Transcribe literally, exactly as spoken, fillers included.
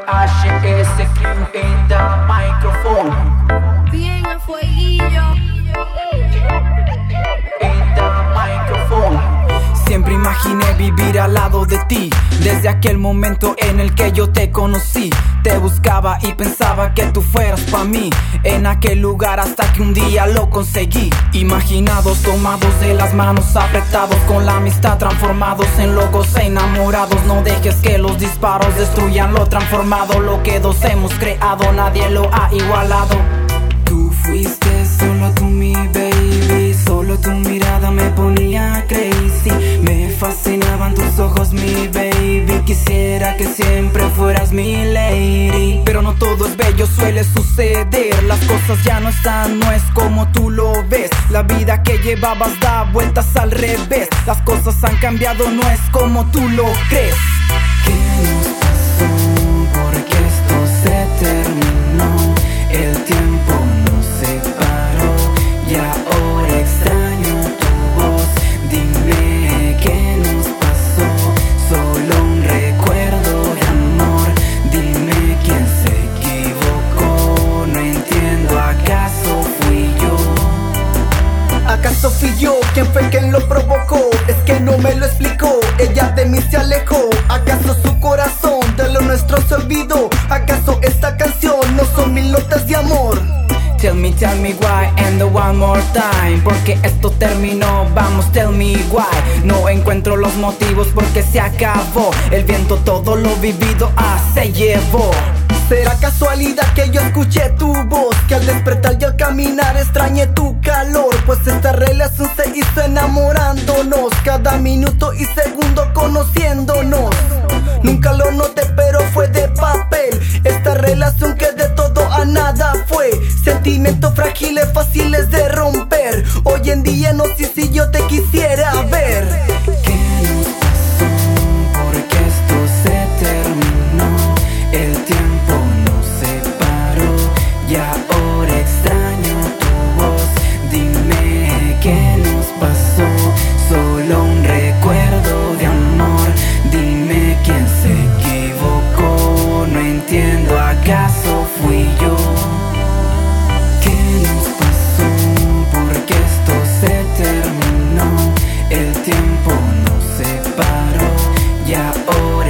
H S Q in the microphone. Bien a fueguillo. In the microphone. Siempre imaginé vivir al lado de ti. Desde aquel momento en el que yo te conocí, te buscaba y pensaba que tú fueras pa' mí. En aquel lugar hasta que un día lo conseguí. Imaginados, tomados de las manos, apretados con la amistad, transformados en locos e enamorados. No dejes que los disparos destruyan lo transformado. Lo que dos hemos creado, nadie lo ha igualado. Tú fuiste solo tú mi baby, solo tu mirada me ponía crazy. Me fascinaban tus ojos mi baby, quisiera que siempre fueras mi lady. Pero no todo es bello, suele suceder. Las cosas ya no están, no es como tú lo ves. La vida que llevabas da vueltas al revés. Las cosas han cambiado, no es como tú lo crees. ¿Qué nos pasó? Porque esto se terminó. El tiempo nos separó y ahora extraño tu voz. Dime qué nos pasó, solo un recuerdo de amor. Dime quién se equivocó, no entiendo, ¿acaso fui yo? ¿Acaso fui yo quien fue quien lo provocó? Es que no me lo explicó, ella de mí se alejó. ¿Acaso su corazón de lo nuestro se olvidó? ¿Acaso esta canción no son mil notas de amor? Tell me, tell me why, and the one more time. Porque esto terminó, vamos, tell me why. No encuentro los motivos porque se acabó. El viento todo lo vivido ah, se llevó. ¿Será casualidad que yo escuché tu voz? Que al despertar y al caminar extrañé tu calor. Pues esta relación se hizo enamorándonos, cada minuto y segundo conociéndonos. Nunca lo noté pero fue de papel. Esta relación que de todo a nada fue. Sentimientos frágiles fáciles de romper. Hoy en día no sé si yo te quisiera ver. ¿Qué nos pasó? Porque esto se terminó. El tiempo nos separó y ahora extraño tu voz. Dime qué nos pasó, solo un recuerdo de amor. Dime quién se equivocó, no entiendo, ¿acaso fui yo? ¿Qué nos pasó? Porque esto se terminó. El tiempo nos separó y ahora